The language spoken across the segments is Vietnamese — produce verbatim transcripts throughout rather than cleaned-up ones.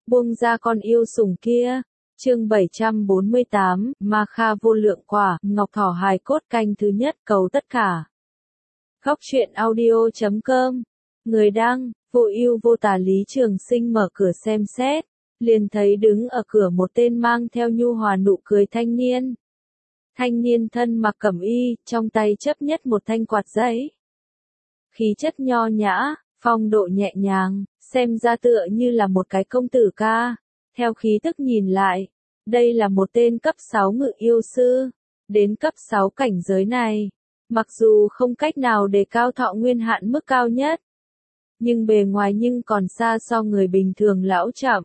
buông ra con yêu sủng kia. Chương bảy trăm bốn mươi tám, Ma Kha vô lượng quả, Ngọc Thỏ hài cốt canh thứ nhất, cầu tất cả. Góc truyện audio chấm com. Người đăng, vô ưu vô tà. Lý Trường Sinh mở cửa xem xét, liền thấy đứng ở cửa một tên mang theo nhu hòa nụ cười thanh niên. Thanh niên thân mặc cẩm y, trong tay chấp nhất một thanh quạt giấy. Khí chất nho nhã, phong độ nhẹ nhàng, xem ra tựa như là một cái công tử ca. Theo khí tức nhìn lại, đây là một tên cấp sáu ngự yêu sư. Đến cấp sáu cảnh giới này, mặc dù không cách nào đề cao thọ nguyên hạn mức cao nhất, nhưng bề ngoài nhưng còn xa so người bình thường lão chậm.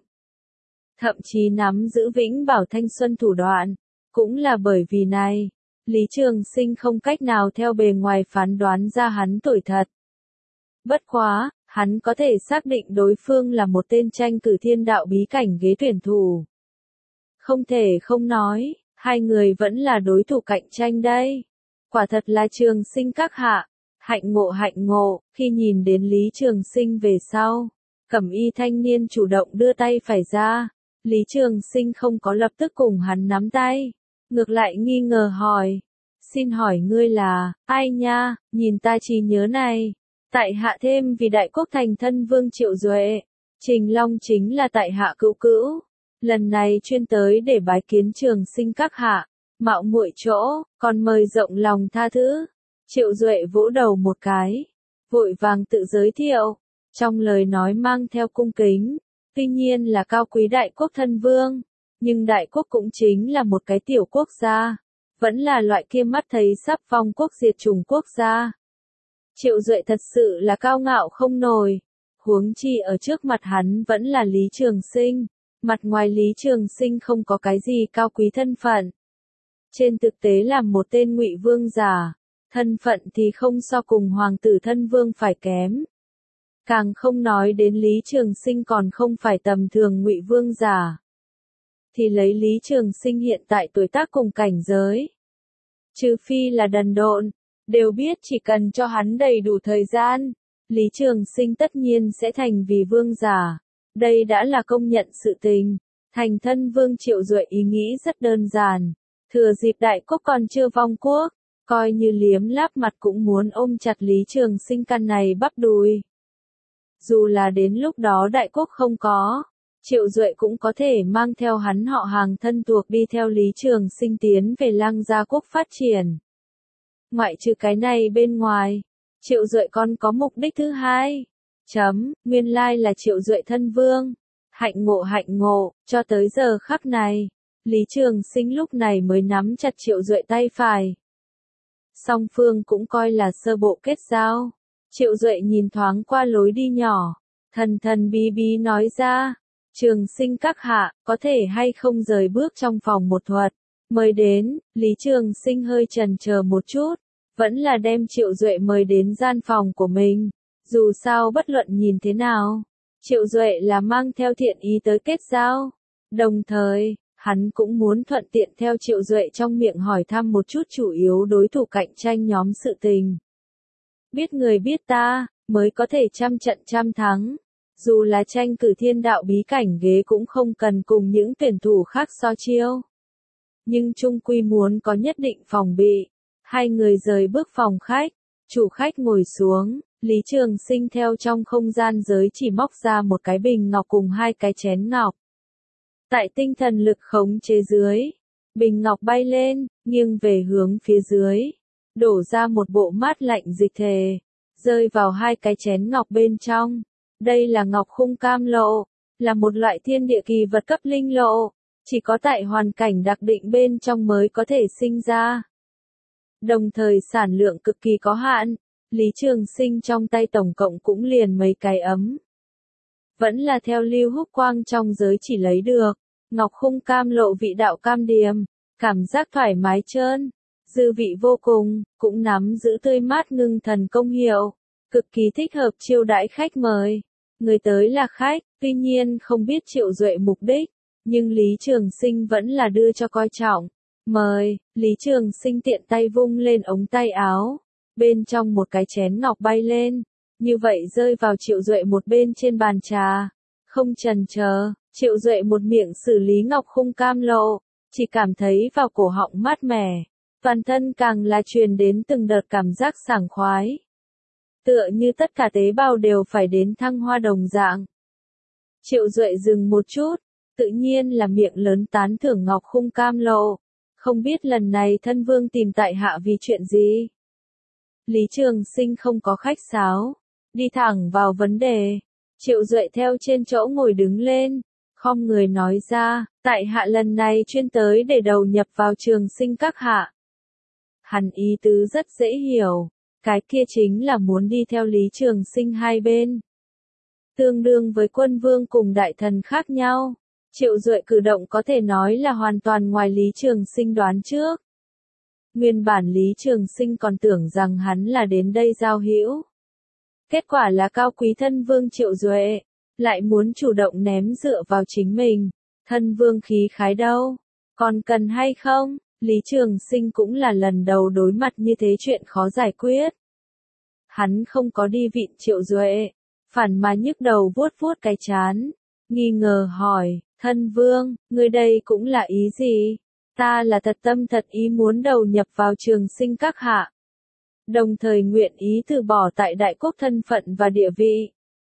Thậm chí nắm giữ vĩnh bảo thanh xuân thủ đoạn. Cũng là bởi vì này, Lý Trường Sinh không cách nào theo bề ngoài phán đoán ra hắn tuổi thật. Bất quá, hắn có thể xác định đối phương là một tên tranh cử thiên đạo bí cảnh ghế tuyển thủ. Không thể không nói, hai người vẫn là đối thủ cạnh tranh đây. Quả thật là Trường Sinh các hạ, hạnh ngộ hạnh ngộ. Khi nhìn đến Lý Trường Sinh về sau, cẩm y thanh niên chủ động đưa tay phải ra. Lý Trường Sinh không có lập tức cùng hắn nắm tay, ngược lại nghi ngờ hỏi, xin hỏi ngươi là, ai nha, nhìn ta trí nhớ này, tại hạ thêm vì đại quốc thành thân vương Triệu Duệ, Trình Long chính là tại hạ cữu cữu, lần này chuyên tới để bái kiến Trường Sinh các hạ, mạo muội chỗ, còn mời rộng lòng tha thứ. Triệu Duệ vỗ đầu một cái, vội vàng tự giới thiệu, trong lời nói mang theo cung kính, tuy nhiên là cao quý đại quốc thân vương. Nhưng đại quốc cũng chính là một cái tiểu quốc gia, vẫn là loại kia mắt thấy sắp vong quốc diệt chủng quốc gia. Triệu Duệ thật sự là cao ngạo không nổi, huống chi ở trước mặt hắn vẫn là Lý Trường Sinh, mặt ngoài Lý Trường Sinh không có cái gì cao quý thân phận. Trên thực tế là một tên ngụy vương giả, thân phận thì không so cùng hoàng tử thân vương phải kém. Càng không nói đến Lý Trường Sinh còn không phải tầm thường ngụy vương giả. Thì lấy Lý Trường Sinh hiện tại tuổi tác cùng cảnh giới. Trừ phi là đần độn, đều biết chỉ cần cho hắn đầy đủ thời gian, Lý Trường Sinh tất nhiên sẽ thành vì vương giả. Đây đã là công nhận sự tình. Thành thân vương Triệu Duệ ý nghĩ rất đơn giản. Thừa dịp đại quốc còn chưa vong quốc, coi như liếm láp mặt cũng muốn ôm chặt Lý Trường Sinh căn này bắp đùi. Dù là đến lúc đó đại quốc không có, Triệu Duệ cũng có thể mang theo hắn họ hàng thân thuộc đi theo Lý Trường Sinh tiến về Lăng Gia quốc phát triển. Ngoại trừ cái này bên ngoài, Triệu Duệ còn có mục đích thứ hai. Chấm, nguyên lai là Triệu Duệ thân vương. Hạnh ngộ hạnh ngộ, cho tới giờ khắc này, Lý Trường Sinh lúc này mới nắm chặt Triệu Duệ tay phải. Song phương cũng coi là sơ bộ kết giao. Triệu Duệ nhìn thoáng qua lối đi nhỏ, thần thần bí bí nói ra, Trường Sinh các hạ, có thể hay không rời bước trong phòng một thuật. Mời đến, Lý Trường Sinh hơi chần chờ một chút, vẫn là đem Triệu Duệ mời đến gian phòng của mình. Dù sao bất luận nhìn thế nào, Triệu Duệ là mang theo thiện ý tới kết giao. Đồng thời, hắn cũng muốn thuận tiện theo Triệu Duệ trong miệng hỏi thăm một chút chủ yếu đối thủ cạnh tranh nhóm sự tình. Biết người biết ta, mới có thể trăm trận trăm thắng. Dù là tranh cử thiên đạo bí cảnh ghế cũng không cần cùng những tuyển thủ khác so chiêu. Nhưng chung quy muốn có nhất định phòng bị. Hai người rời bước phòng khách, chủ khách ngồi xuống, Lý Trường Sinh theo trong không gian giới chỉ móc ra một cái bình ngọc cùng hai cái chén ngọc. Tại tinh thần lực khống chế dưới, bình ngọc bay lên, nghiêng về hướng phía dưới, đổ ra một bộ mát lạnh dịch thể, rơi vào hai cái chén ngọc bên trong. Đây là ngọc khung cam lộ, là một loại thiên địa kỳ vật cấp linh lộ, chỉ có tại hoàn cảnh đặc định bên trong mới có thể sinh ra. Đồng thời sản lượng cực kỳ có hạn, Lý Trường Sinh trong tay tổng cộng cũng liền mấy cái ấm. Vẫn là theo Lưu Húc Quang trong giới chỉ lấy được, ngọc khung cam lộ vị đạo cam điềm, cảm giác thoải mái trơn, dư vị vô cùng, cũng nắm giữ tươi mát ngưng thần công hiệu, cực kỳ thích hợp chiêu đãi khách mời. Người tới là khách, tuy nhiên không biết Triệu Duệ mục đích, nhưng Lý Trường Sinh vẫn là đưa cho coi trọng. Mời, Lý Trường Sinh tiện tay vung lên ống tay áo, bên trong một cái chén ngọc bay lên, như vậy rơi vào Triệu Duệ một bên trên bàn trà. Không chần chờ, Triệu Duệ một miệng xử lý ngọc khung cam lộ, chỉ cảm thấy vào cổ họng mát mẻ, toàn thân càng là truyền đến từng đợt cảm giác sảng khoái. Tựa như tất cả tế bào đều phải đến thăng hoa đồng dạng. Triệu Duệ dừng một chút, tự nhiên là miệng lớn tán thưởng ngọc khung cam lộ. Không biết lần này thân vương tìm tại hạ vì chuyện gì? Lý Trường Sinh không có khách sáo, đi thẳng vào vấn đề. Triệu Duệ theo trên chỗ ngồi đứng lên, khom người nói ra, tại hạ lần này chuyên tới để đầu nhập vào Trường Sinh các hạ. Hắn ý tứ rất dễ hiểu, cái kia chính là muốn đi theo Lý Trường Sinh hai bên. Tương đương với quân vương cùng đại thần khác nhau. Triệu Duệ cử động có thể nói là hoàn toàn ngoài Lý Trường Sinh đoán trước. Nguyên bản Lý Trường Sinh còn tưởng rằng hắn là đến đây giao hữu. Kết quả là cao quý thân vương Triệu Duệ, lại muốn chủ động ném dựa vào chính mình. Thân vương khí khái đâu? Còn cần hay không? Lý Trường Sinh cũng là lần đầu đối mặt như thế chuyện khó giải quyết. Hắn không có đi vịn Triệu Duệ, phản mà nhức đầu vuốt vuốt cái trán, nghi ngờ hỏi, thân vương, ngươi đây cũng là ý gì? Ta là thật tâm thật ý muốn đầu nhập vào Trường Sinh các hạ. Đồng thời nguyện ý từ bỏ tại đại quốc thân phận và địa vị.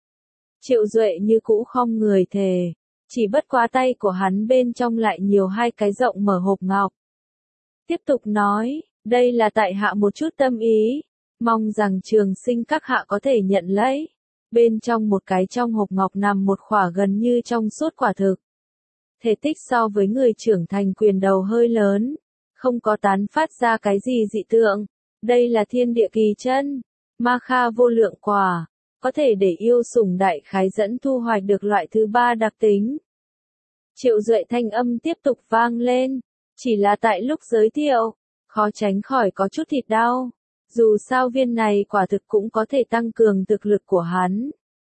Triệu Duệ như cũ khom người thề, chỉ bất quá tay của hắn bên trong lại nhiều hai cái rộng mở hộp ngọc. Tiếp tục nói, đây là tại hạ một chút tâm ý, mong rằng Trường Sinh các hạ có thể nhận lấy. Bên trong một cái trong hộp ngọc nằm một khỏa gần như trong suốt quả thực. Thể tích so với người trưởng thành quyền đầu hơi lớn, không có tán phát ra cái gì dị tượng. Đây là thiên địa kỳ chân, ma kha vô lượng quả, có thể để yêu sủng đại khái dẫn thu hoạch được loại thứ ba đặc tính. Triệu Duệ thanh âm tiếp tục vang lên, chỉ là tại lúc giới thiệu, khó tránh khỏi có chút thịt đau. Dù sao viên này quả thực cũng có thể tăng cường thực lực của hắn.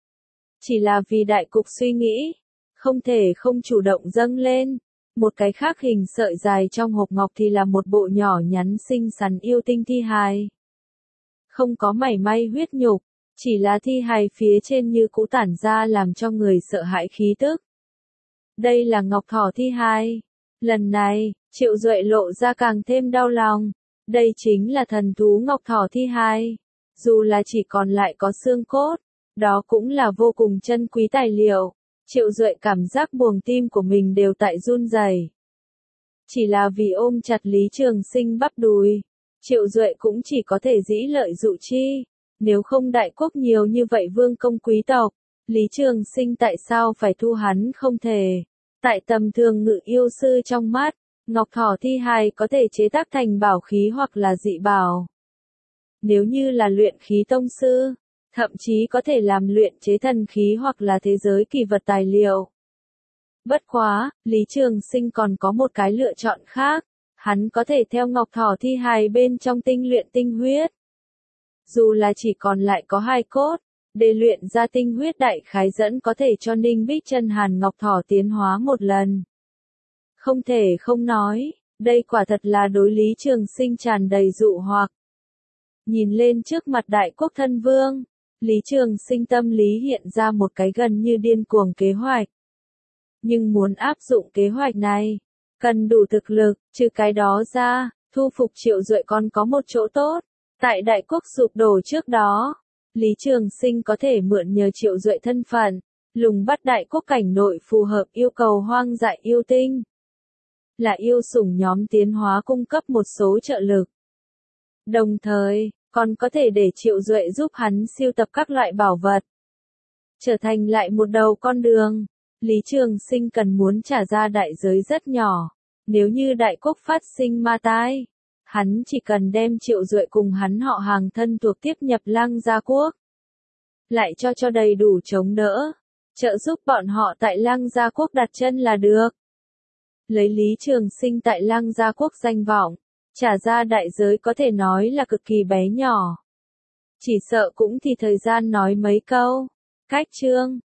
Chỉ là vì đại cục suy nghĩ, không thể không chủ động dâng lên. Một cái khác hình sợi dài trong hộp ngọc thì là một bộ nhỏ nhắn xinh xắn yêu tinh thi hài. Không có mảy may huyết nhục, chỉ là thi hài phía trên như cũ tản ra làm cho người sợ hãi khí tức. Đây là ngọc thỏ thi hài. Lần này, Triệu Duệ lộ ra càng thêm đau lòng. Đây chính là thần thú ngọc thỏ thi hài. Dù là chỉ còn lại có xương cốt, đó cũng là vô cùng chân quý tài liệu. Triệu Duệ cảm giác buồng tim của mình đều tại run rẩy. Chỉ là vì ôm chặt Lý Trường Sinh bắp đùi, Triệu Duệ cũng chỉ có thể dĩ lợi dụ chi. Nếu không đại quốc nhiều như vậy vương công quý tộc, Lý Trường Sinh tại sao phải thu hắn không thể. Tại tầm thường ngự yêu sư trong mắt, ngọc thỏ thi hài có thể chế tác thành bảo khí hoặc là dị bảo. Nếu như là luyện khí tông sư, thậm chí có thể làm luyện chế thần khí hoặc là thế giới kỳ vật tài liệu. Bất quá, Lý Trường Sinh còn có một cái lựa chọn khác, hắn có thể theo ngọc thỏ thi hài bên trong tinh luyện tinh huyết. Dù là chỉ còn lại có hai cốt, để luyện ra tinh huyết đại khái dẫn có thể cho Ninh Bích Chân Hàn ngọc thỏ tiến hóa một lần. Không thể không nói, đây quả thật là đối Lý Trường Sinh tràn đầy dụ hoặc. Nhìn lên trước mặt đại quốc thân vương, Lý Trường Sinh tâm lý hiện ra một cái gần như điên cuồng kế hoạch. Nhưng muốn áp dụng kế hoạch này, cần đủ thực lực, trừ cái đó ra, thu phục Triệu Duệ còn có một chỗ tốt. Tại đại quốc sụp đổ trước đó, Lý Trường Sinh có thể mượn nhờ Triệu Duệ thân phận, lùng bắt đại quốc cảnh nội phù hợp yêu cầu hoang dại yêu tinh. Là yêu sủng nhóm tiến hóa cung cấp một số trợ lực. Đồng thời, còn có thể để Triệu Duệ giúp hắn siêu tập các loại bảo vật. Trở thành lại một đầu con đường, Lý Trường Sinh cần muốn trả ra đại giới rất nhỏ. Nếu như đại quốc phát sinh ma tai, hắn chỉ cần đem Triệu Duệ cùng hắn họ hàng thân thuộc tiếp nhập Lăng Gia Quốc. Lại cho cho đầy đủ chống đỡ, trợ giúp bọn họ tại Lăng Gia Quốc đặt chân là được. Lấy Lý Trường Sinh tại Lăng Gia Quốc danh vọng, trả ra đại giới có thể nói là cực kỳ bé nhỏ. Chỉ sợ cũng thì thời gian nói mấy câu. Cách chương